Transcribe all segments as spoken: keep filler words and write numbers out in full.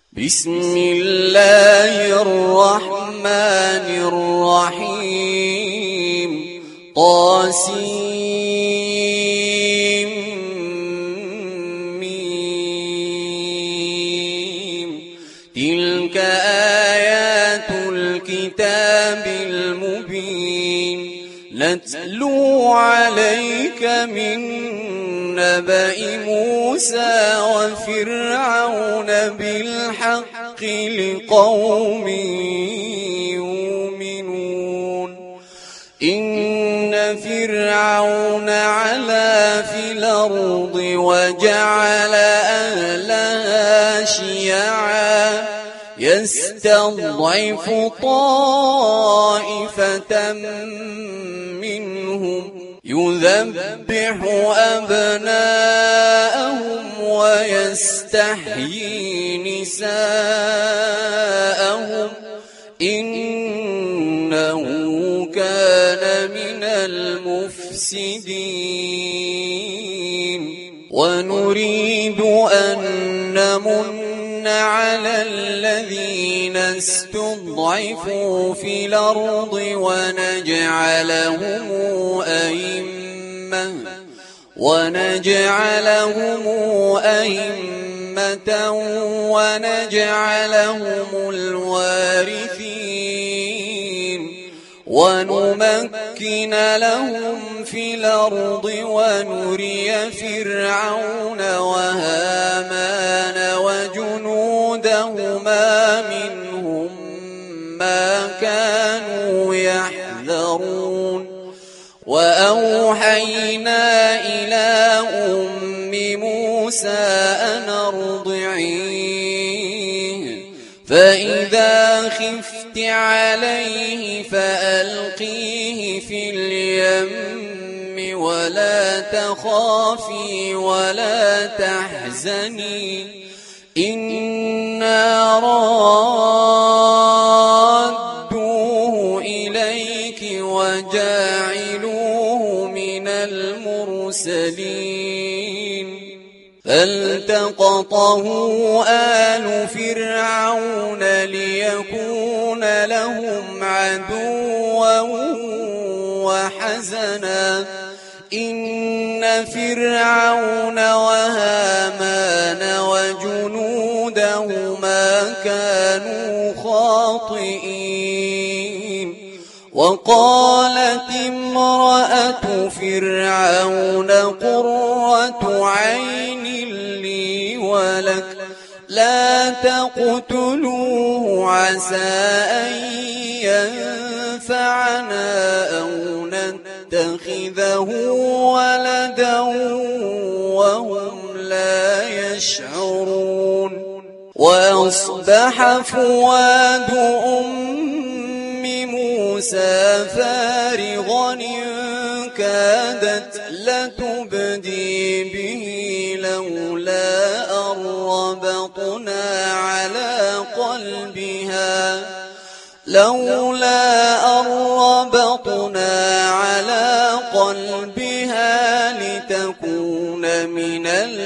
بسم الله الرحمن الرحيم. طاسيم ميم. تلك آيات الكتاب المبين. نتلو عليك من نبأ موسى وفرعون بالحق لقوم يؤمنون. إن فرعون علا في الأرض وجعل أهلها شيعا يستضعف طائفة منهم يذبح أبناءهم ويستحيي نساءهم إنه كان من المفسدين. ونريد أن نمن على الذين استضعفوا في الأرض ونجعلهم أئمة ونجعلهم أئمة ونجعلهم الوارثين ونمكن لهم في الأرض ونري فرعون وهامان وجنودهما منهم ما كانوا يحذرون. وأوحينا إلى أم موسى أن أرضعيه فإذا خفت عليه فألقيه في اليم ولا تخافي ولا تحزني إنا رادوه إليك وجاعلوه من المرسلين. فالتقطه آل فرعون ليكون لهم عدوا وحزنا إن فرعون وهامان وجنودهما كانوا خاطئين. وقالت امرأة فرعون قرة عين لي ولك لا تقتلوه عسى أن ينفعنا أو نتخذه ولدا وهم لا يشعرون. وأصبح فؤاد أم موسى فارغا إن كادت لتبدي به لولا أن ربطنا على قلبها لولا أن ربطنا على قلبها لتكون من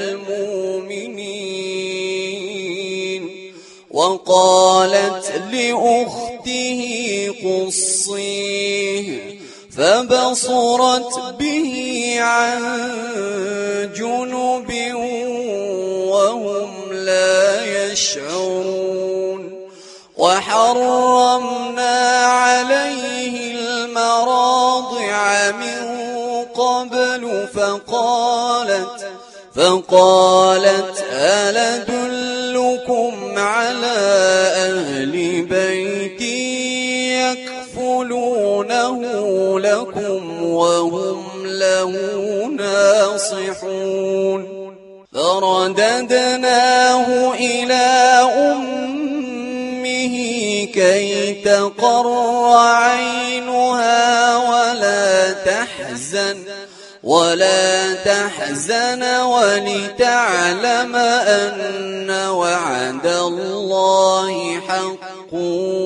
المؤمنين. وقالت لأخته قصيه فبصرت به عن جنب وهم لا يشعرون. وحرمنا عليه المراضع من قبل فقالت فقالت هل أدلكم على أهل بيت يكفلونه لكم وهم له ناصحون. فرددناه إلى أمه كي تقر عينها ولا تحزن ولا تحزن ولتعلم أن وعد الله حق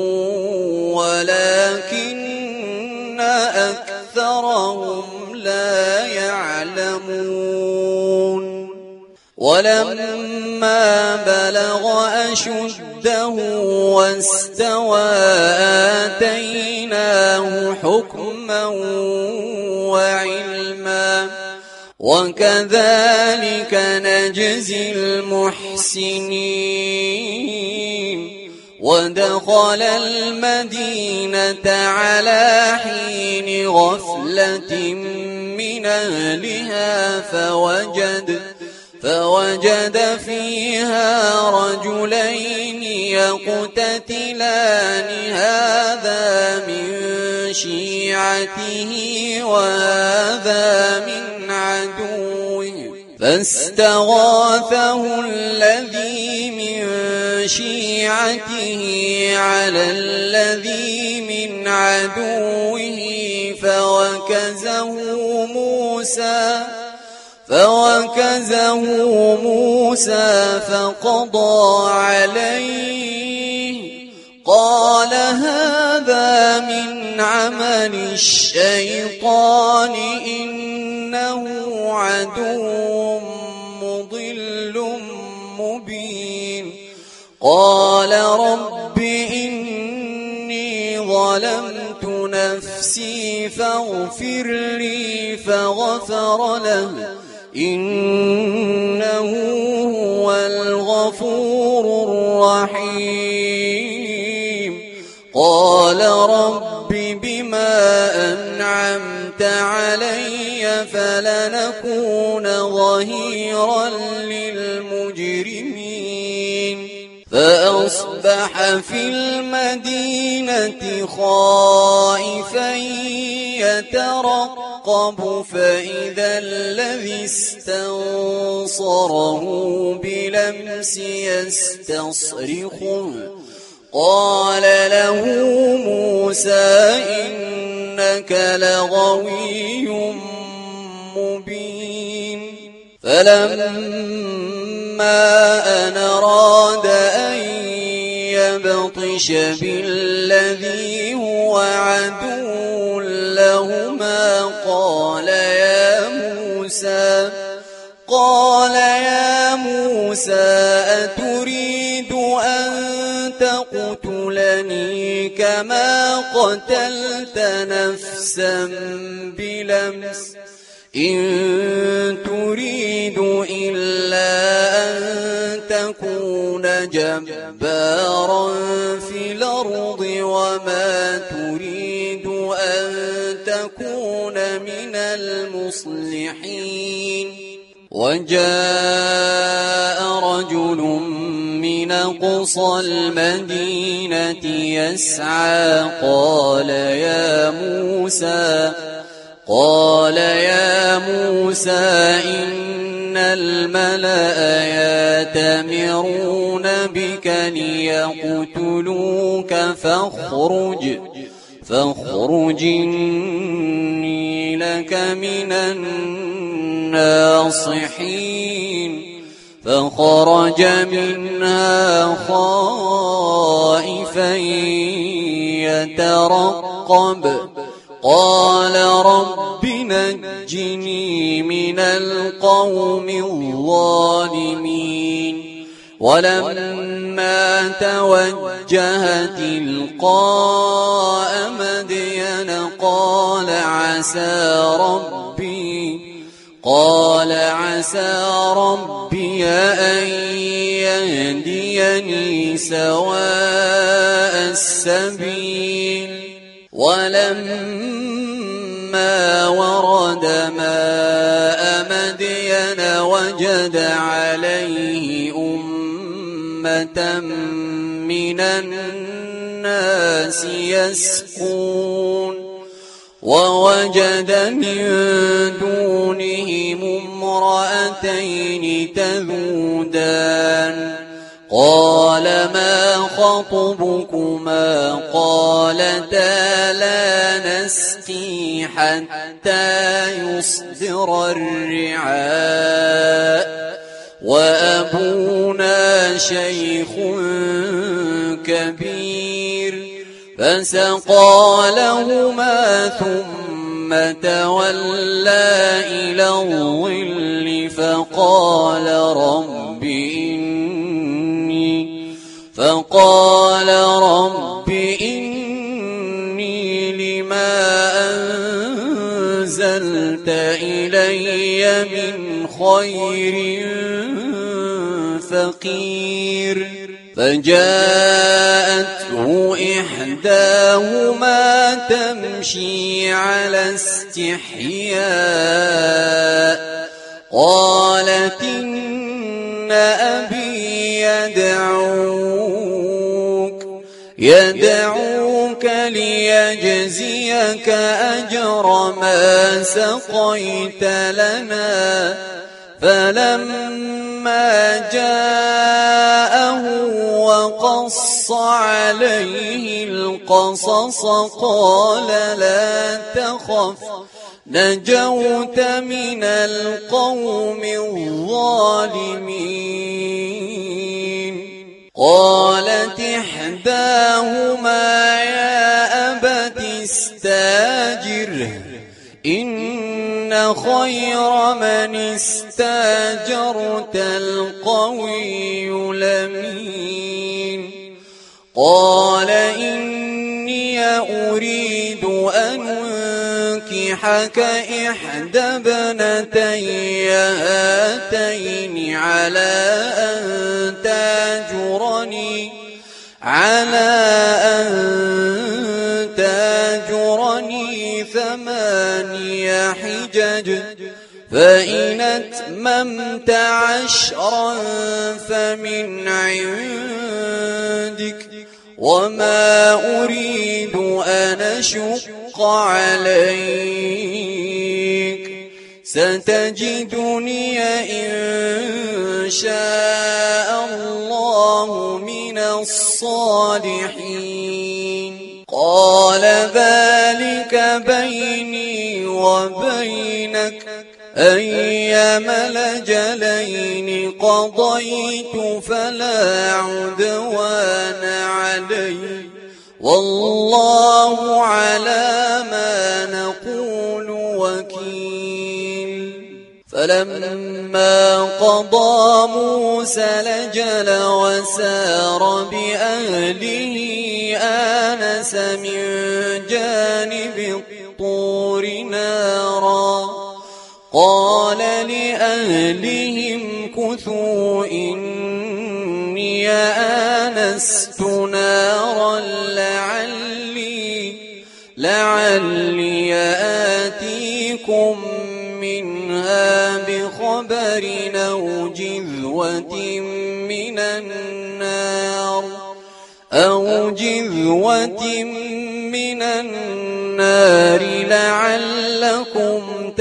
ولكن أكثر أكثرهم لا يعلمون. ولما بلغ أشده واستوى آتيناه حكما وعلما وكذلك نجزي المحسنين ودخل المدينة على حين غفلة من أهلها فوجد فوجد فيها رجلين يقتتلان هذا من شيعته وهذا من عدوه فاستغاثه الذي من شيعته على الذي من عدوه فوكزه موسى فوكزه موسى فقضى عليه قال هذا من عمل الشيطان إنه عدو مضل مبين قال رب إني ظلمت نفسي فاغفر لي فغفر له إنه هو الغفور الرحيم قال رب بما أنعمت علي فلنكون ظهيرا للمجرمين فأصبح في المدينة خائفا يترقب فإذا الذي استنصره بلمس يستصرخه قال له موسى إنك لغوي مبين فلما أن أراد أن يبطش بالذي هو عدو لهما قال يا موسى قال يا موسى أتريد أن تقتلني كما قتلت نفسا بلمس إن تريد إلا أن تكون جبارا في الأرض وما تريد أن تكون من المصلحين وجاء رجل من أقصى المدينة يسعى قال يا موسى قال يا موسى إن الملأ يأتمرون بك ليقتلوك فاخرج فاخرج إني لك من الناصحين فخرج منها خائفا يترقب قال رب نجني من القوم الظالمين ولما توجه تلقاء مدين قال عسى ربي قال عسى ربي أن يهديني سواء السبيل ولما ورد ماء مدين وجد عليه أمة من الناس يسقون ووجد من دونهم امرأتين تذودان قال ما خطبكما قالتا لا نسقي حتى يصدر الرعاء وأبونا شيخ كبير فسقى لهما ثم تولى إلى الظل فقال رب إني فقال رب إني لما أنزلت إلي من خير فقير فجاءته إحداهما تمشي على استحياء قالت إن أبي يدعوك يدعوك ليجزيك أجر ما سقيت لنا فلما جاءه وقص عليه القصص قال لا تخف نجوت من القوم الظالمين قالت إحداهما يا أبت استاجره إن خير من استاجرت القوي الأمين قال إني أريد أن أنكحك إحدى ابنتي هاتين على أن تاجرني على أن تاجرني ثماني حجج فإن أتممت عشرا فمن عندك وما أريد أن أشق عليك ستجدني إن شاء الله من الصالحين قال ذلك بيني وبينك أيما الأجلين قضيت فلا عدوان علي والله على ما نقول وكيل فلما قضى موسى الأجل وسار بأهله آنس من جانب الطور نارا قال لأهلهم كثوا إني آنست نارا لعلي لعلي آتيكم منها بخبر أو جذوة من النار أو جذوة من النار لعلكم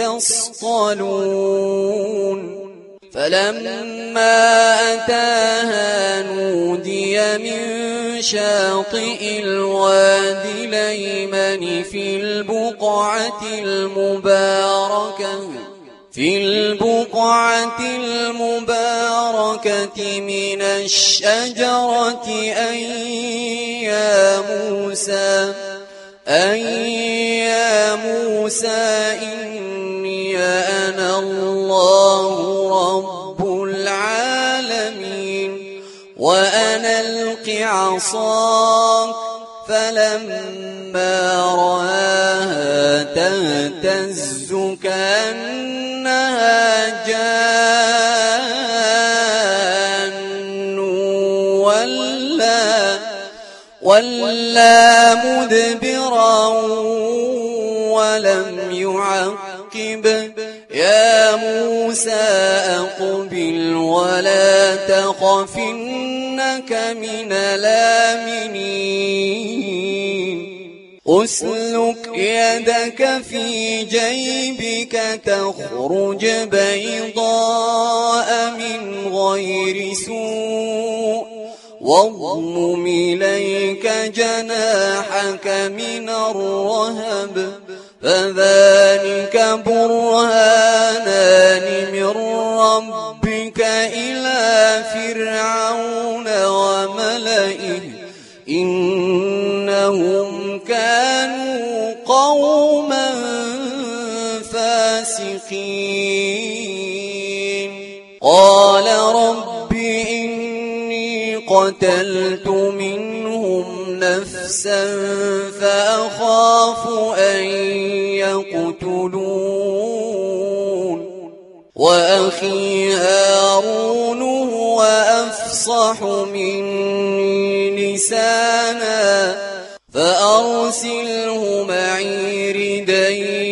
تصطلون فلما أتاها نودي من شاطئ الوادي الأيمن في البقعة المباركة في البقعة المباركة من الشجرة أن يا موسى أن يا موسى إني أنا الله رب العالمين وأن ألق عصاك فلما رآها تهتز كأنها جان ولا ولا مدبرا ولم يعقب يا موسى أقبل ولا تخف إنك من الآمنين أسلك يدك في جيبك تخرج بيضاء من غير سوء واضمم إليك جناحك من الرهب فذلك برهانان من ربك إلى فرعون وملئه إنهم كانوا قوما الفاسقين قال رب إني قتلت منهم نفسا فأخاف أن يقتلون وأخي هارون هو أفصح مني لسانا فأرسله معي ردا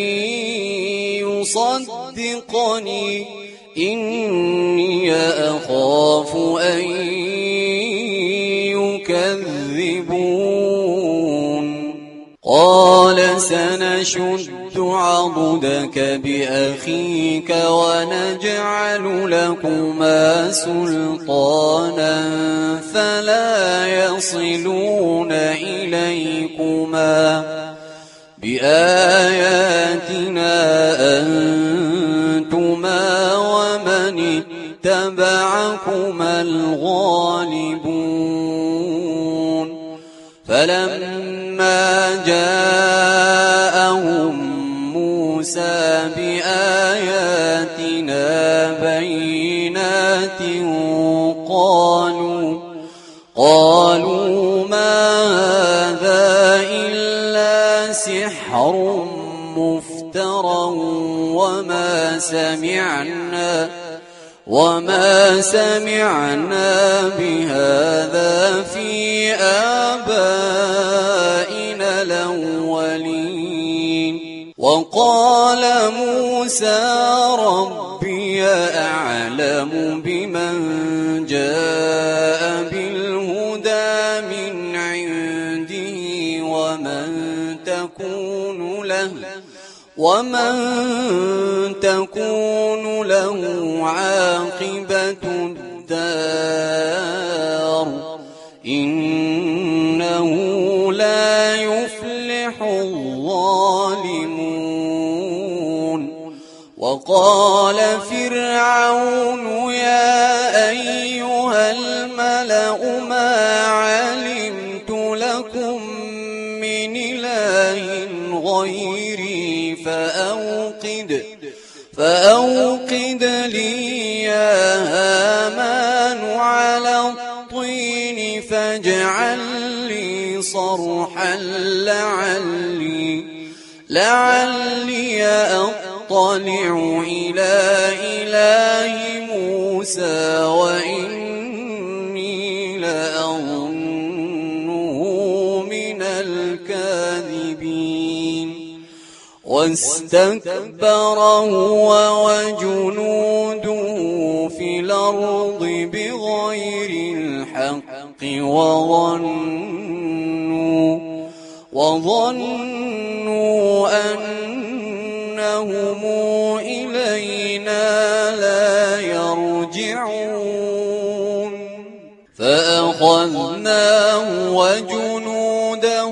يصدقني إني أخاف أن يكذبون قال سنشد عضدك بأخيك ونجعل لكما سلطانا فلا يصلون إليكما بآياتنا أنتما ومن اتبعكما الغالبون فلما جاءهم موسى بآياتنا بينات قالوا قالوا ما هذا إلا سحر مفترى وما سمعنا وما سمعنا بهذا في آبائنا الأولين وقال موسى ربي أعلم بمن جاء بالهدى من عنده ومن تكون له ومن تكون له عاقبة الدار إنه لا يفلح الظالمون وقال فرعون يا أيها الملأ ما علمت لكم من إله غيري فأوقد فأوقد لي يا هامان على الطين فاجعل لي صرحا لعلي لعلي أطلع إلى إله موسى وإني لأظنه من الكاذبين واستكبر هو وجنوده في الأرض بغير الحق وظنوا وظنوا أنهم إلينا لا يرجعون فأخذناه وجنوده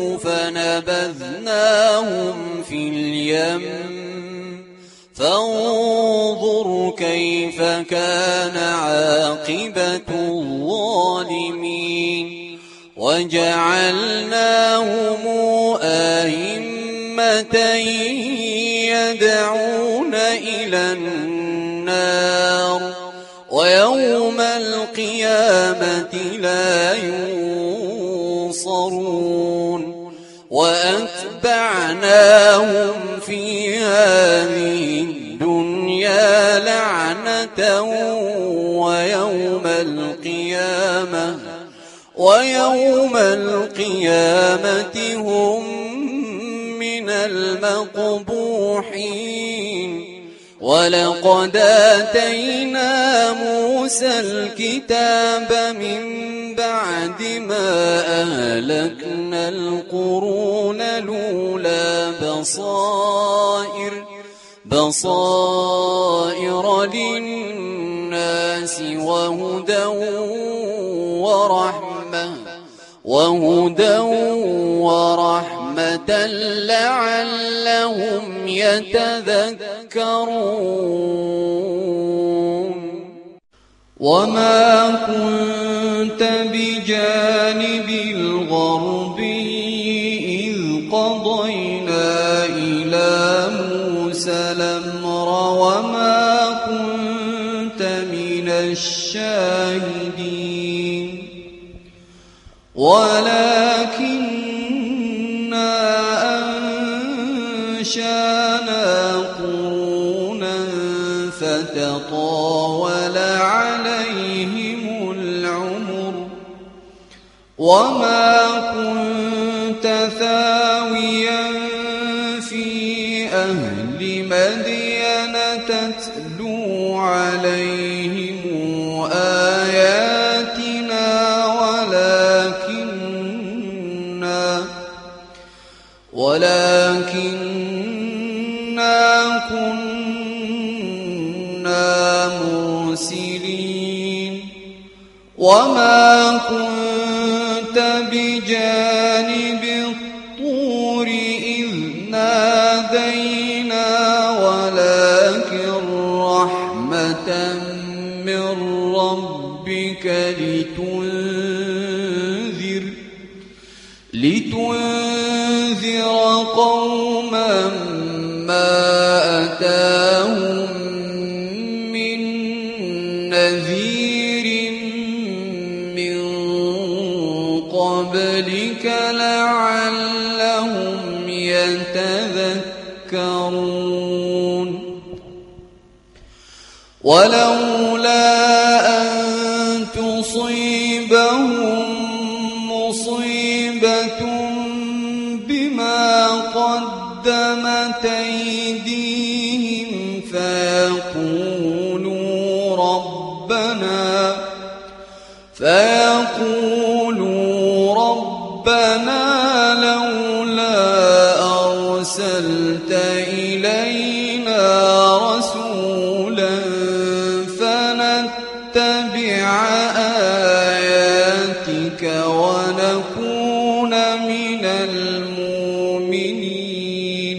فنبذناهم في اليم فانظر كيف كان عاقبة الظالمين وجعلناهم أئمة يدعون إلى النار ويوم القيامة لا ينصرون وأتبعناهم في هذه الدنيا لعنة ويوم القيامة ويوم القيامة هم من المقبوحين ولقد آتينا موسى الكتاب من بعد ما أهلكنا القرون الأولى بصائر بصائر للناس وهدى ورحمة وهدى ورحمة لعلهم يتذكرون وما كنت بجانب الغربي إذ قضينا إلى موسى الأمر الشاهدين ولكننا أنشأنا قرونا فتطاول عليهم العمر وما كنت ثاويا في أهل مدين تتلو عليهم آياتنا ولكننا ولكننا كنا مرسلين وما كنت بجانب الطور إذ نادينا ولكن رحمة من ربك لتنذر لتنذر قوما ما أتاهم من نذير من قبلك لعلهم يتذكرون ولولا أن تصيبهم مصيبة بما قدمت أيديهم فيقولوا ربنا فيقولوا ربنا لولا أرسلت إلينا رسولا فنتبع آياتك ونكون من المؤمنين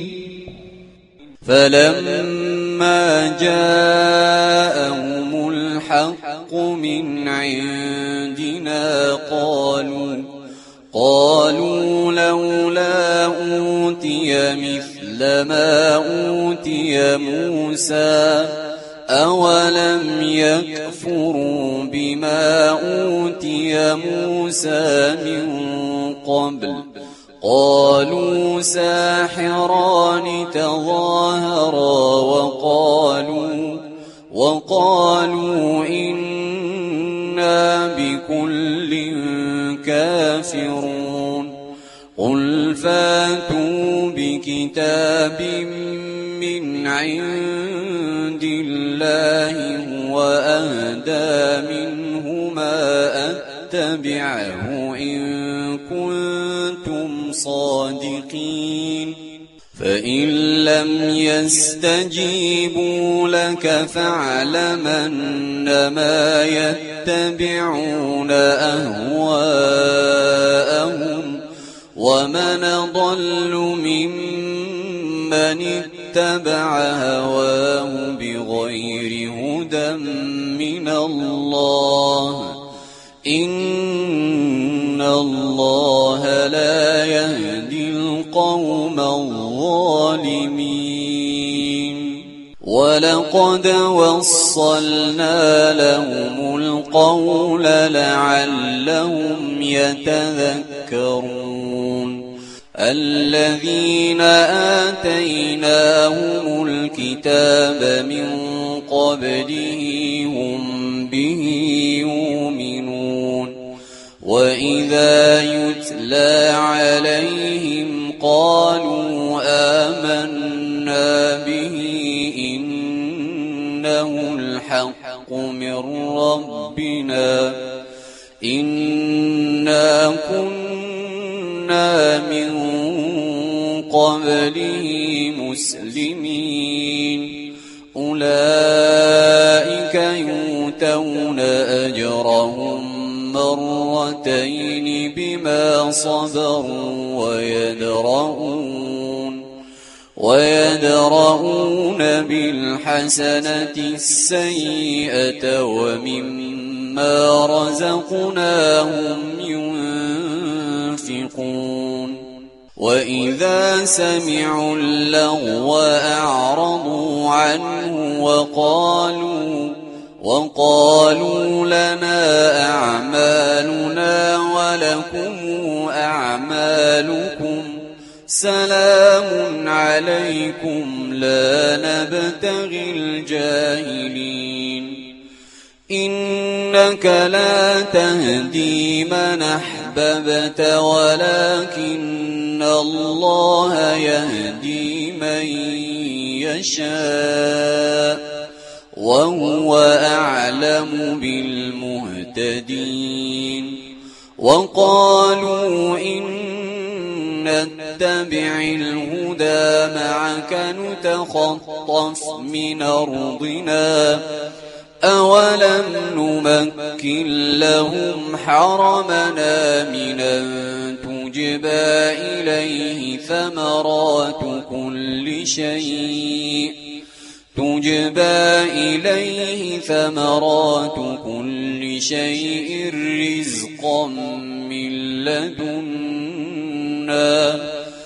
فلما جاءهم الحق من عندنا قالوا قالوا لولا أوتي مثل ما أوتي موسى أولم يكفروا بما أوتي موسى من قبل قالوا ساحران تظاهرا وقالوا وقالوا إنا بكل كافرون قل فاتوا بكتاب من عند الله وأهدى منه ما أتبعه إن كنتم صادقين فإن لم يستجيبوا لك فاعلمنما يتبعون أهواءهم ومن ضل ممن اتبع هواه بغير هدى من الله إن الله لا يهدي القوم الظالمين ولقد وصلنا لهم القول لعلهم يتذكرون الذين آتيناهم الكتاب من قبله هم به يؤمنون وإذا يتلى عليهم قالوا آمنا به إنه الحق من ربنا إنا كنا من قبله مسلمين أولئك يؤتون أجرهم مرتين بما صبروا ويدرؤون ويدرؤون بالحسنة السيئة ومما رزقناهم ينفقون وإذا سمعوا اللغو أعرضوا عنه وقالوا وقالوا لنا أعمالنا ولكم أعمالكم سلام عليكم لا نبتغي الجاهلين إنك لا تهدي من أحببت ولكن الله يهدي من يشاء وهو أعلم بالمهتدين وقالوا إن نتبع الهدى معك نتخطف من أرضنا أولم نمكن لهم حرمنا من أن تجبى إليه ثمرات كل شيء تجبى إليه ثمرات كل شيء رزقا من لدنا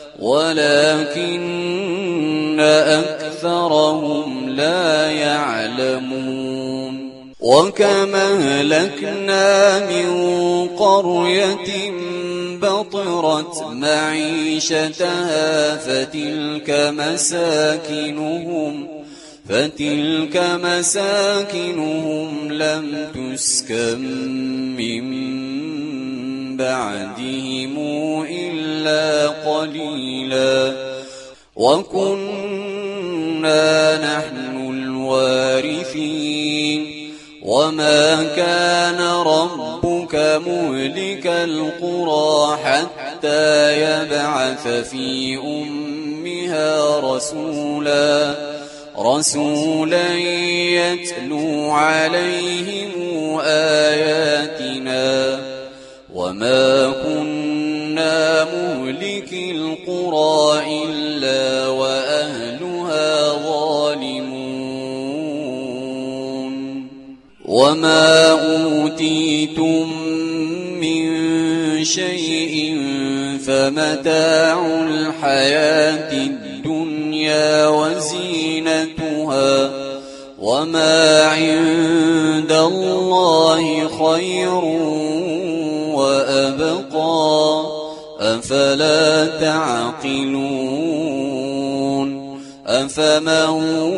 ولكن أكثرهم لا يعلمون وكم أهلكنا من قرية بطرت معيشتها فتلك مساكنهم فتلك مساكنهم لم تسكن من بعدهم إلا قليلا وكنا نحن الوارثين وما كان ربك مهلك القرى حتى يبعث في أمها رسولا رسولا يتلو عليهم آياتنا وما كنا مهلك القرى إلا وأهلها ظالمون وما أوتيتم من شيء فمتاع الحياة الدنيا وزينتها وما عند الله خير وأبقى أفلا تعقلون أفمن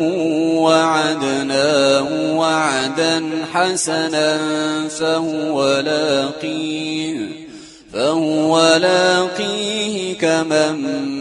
وعدناه وعدا حسنا فهو لاقيه فهو لاقيه كمن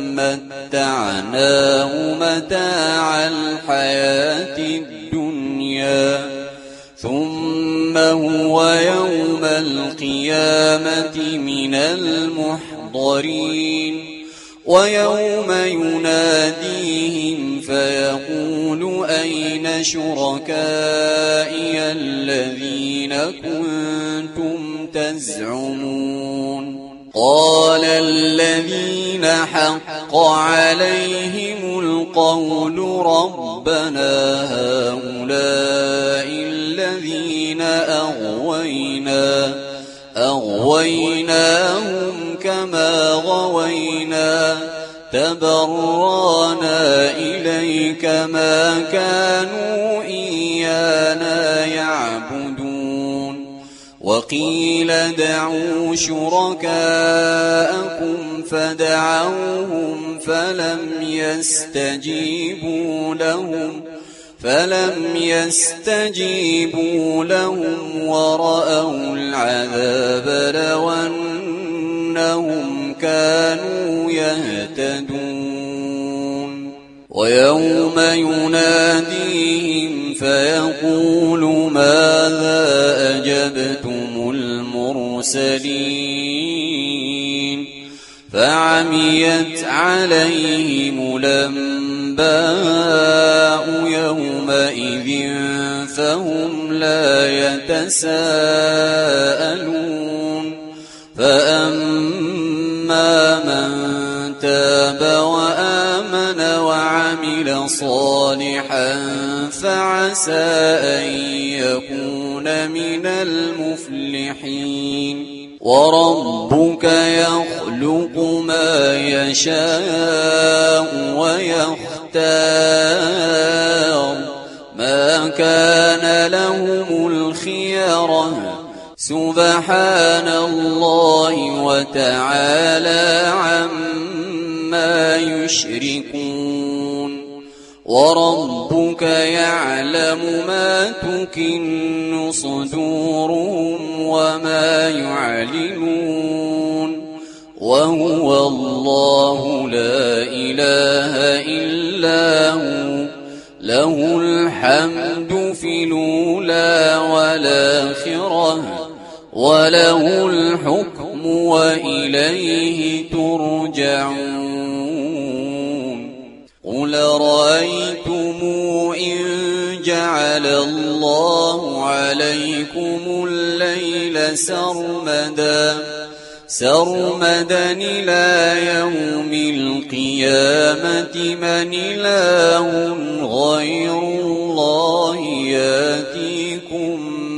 متعناه متاع الحياة الدنيا ثم هو يوم القيامة من المحضرين ويوم يناديهم فيقول أين شركائي الذين كنتم تزعمون قال الذين حق عليهم القول ربنا هؤلاء الذين أغوينا أغويناهم كما غوينا تبرانا إليك ما كانوا إيانا يعبدون وقيل ادعوا شركاءكم فدعوهم فلم يستجيبوا لهم فلم يستجيبوا لهم ورأوا العذاب لو أنهم كانوا يهتدون ويوم يناديهم فيقول ماذا أجبتم المرسلين فعميت عليهم الأنباء يومئذ فهم لا يتساءلون فأما من تاب وآمن وعمل صالحا فعسى أن يكون من المفلحين وربك يخلق ما يشاء ويختار ما كان لهم الخيرة سبحان الله وتعالى عما يشركون وربك يعلم ما تكن صدورهم وما يعلنون وهو الله لا إله إلا هو له الحمد في الأولى والآخرة وله الحكم وإليه ترجعون قل رأيتم إن جعل الله عليكم الليل سرمدا سرمدا إلى يوم القيامة من إله غير الله يأتيكم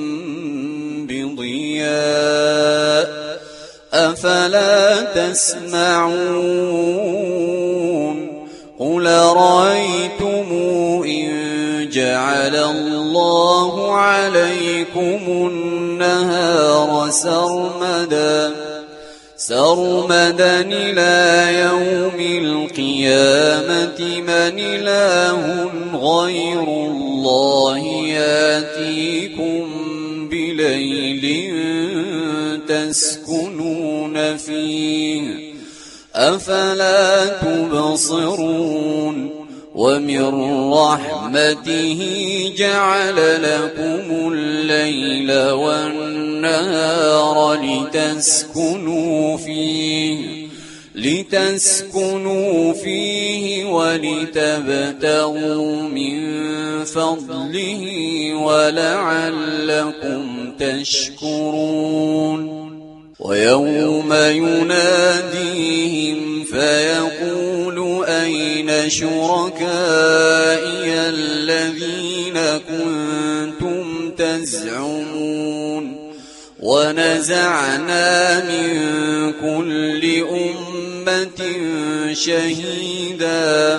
بضياء أفلا تسمعون قل رأيتم إن جعل الله عليكم النهار سرمدا سرمدا إلى يوم القيامة من إله غير الله يأتيكم بليل تسكنون فيه أفلا تبصرون ومن رحمته جعل لكم الليل والنهار لتسكنوا فيه لتسكنوا فيه ولتبتغوا من فضله ولعلكم تشكرون ويوم يناديهم فيقول أين شركائي الذين كنتم تزعمون ونزعنا من كل أمة شهيدا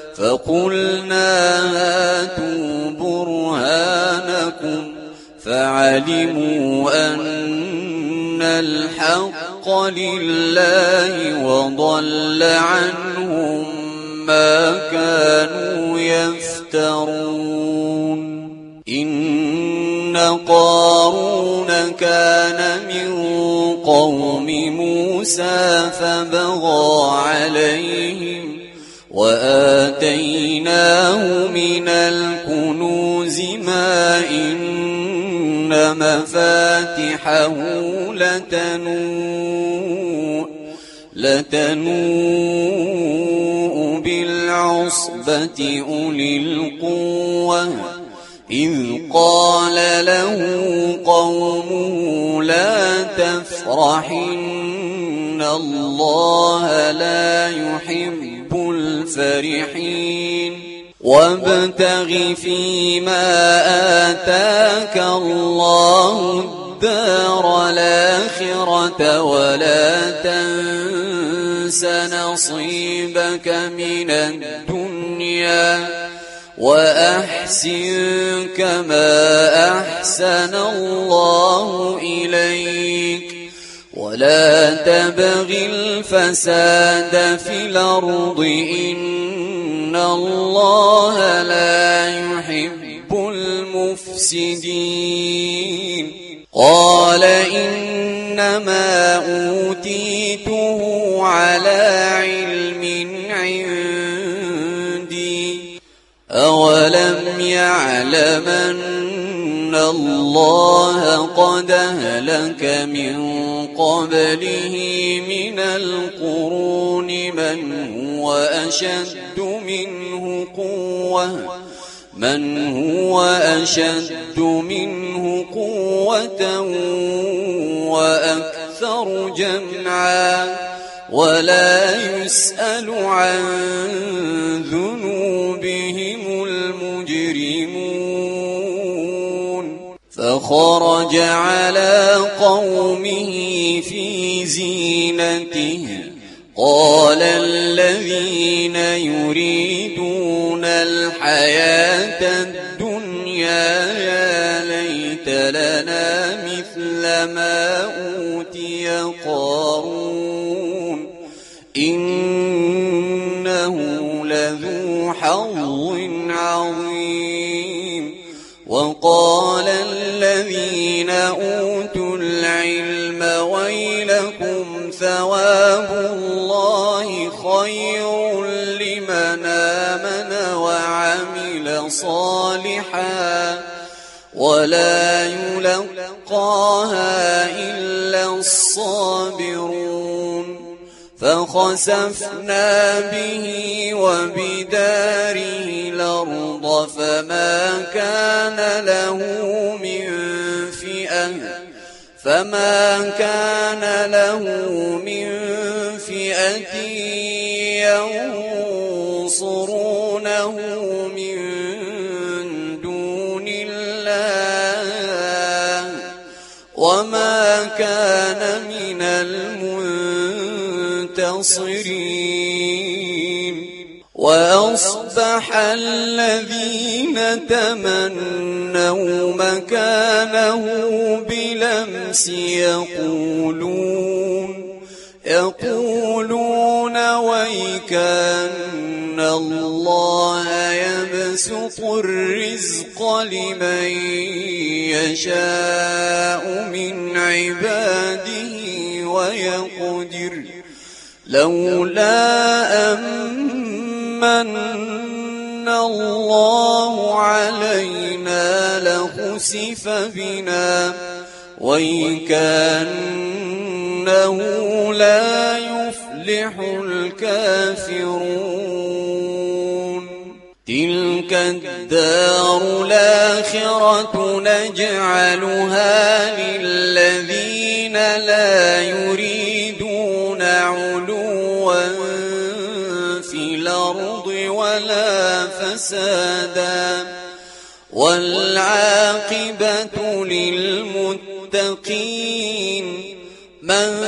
فقلنا هاتوا برهانكم فعلموا أن الحق لله وضل عنهم ما كانوا يفترون إن قارون كان من قوم موسى فبغى عليهم وآتيناه من الكنوز ما إن مفاتحه لتنوء لتنوء بالعصبة أولي القوة إذ قال له قومه لا تفرح إن الله لا يحب الفرحين وابتغ فيما آتاك الله الدار الآخرة ولا تنس نصيبك من الدنيا وأحسن كما أحسن الله إليك ولا تبغ الفساد في الأرض إن الله لا يحب المفسدين قال إنما أوتيته على علم عندي أولم يعلم أن الله قد أهلك من قبله من القرون من هو أشد منه قوة من هو أشد منه قوة وأكثر جمعا ولا يسأل عن ذنوبهم المجرمون فخرج على قومه في زينته قال الذين يريدون الحياة الدنيا يا ليت لنا مثل ما أوتي قارون إنه لذو حظ عظيم. وقال الذين أوتوا العلم ويلكم ثواب الله خير لمن آمن وعمل صالحا ولا يلقاها إلا الصابرون. فخسفنا به وبداره الأرض فما كان له من فئة فما كان له من فئة ينصرونه من دون الله وما كان من المنتصرين. وأصبح الذين تمنوا مكانه بلمس يقولون يقولون ويكأن الله يبسط الرزق لمن يشاء من عباده ويقدر لولا أمن الله علينا لخسف بنا ويكأنه لا يفلح الكافرون. تلك الدار الآخرة نجعلها للذين لا يريدون علوا في الأرض ولا فسادا والعاقبة للمتقين. من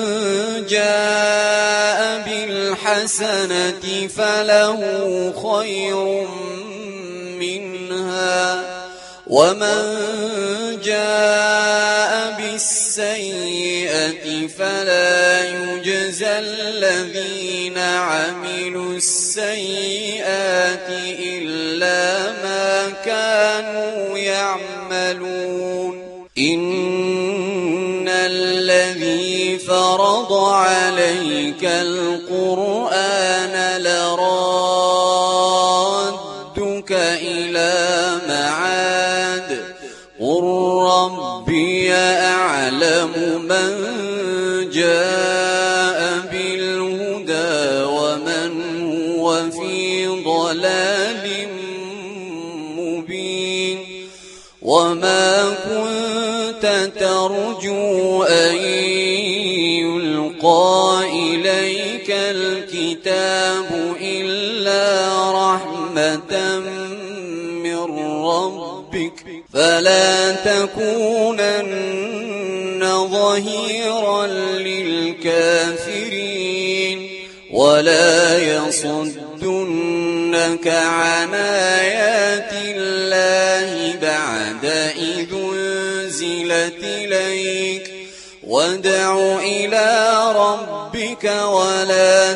جاء بالحسنة فله خير منها ومن جاء بالسيئة فلا يجزى الذين عملوا السيئات إلا ما كانوا يعملون. إن الذي فرض عليك القرآن لرادك إلى معاد قل ربي أعلم من جاء بالهدى ومن هو في ضلال مبين. وما كنت ترجو أن يلقى إليك الكتاب إلا رحمة من ربك فلا تكونن ظهيرا للكافرين ولا يصدنك عن آيات الله بعد إذ أنزلت إليك وادع إلى ربك ولا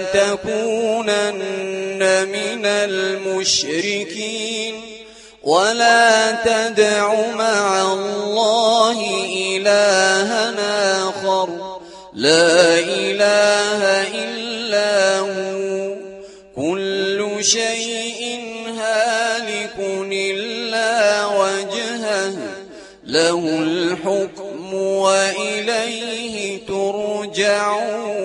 تكونن من المشركين. ولا تدع مع الله إلها آخر لا إله إلا هو كل شيء هالك إلا وجهه له الحكم وإليه ترجعون.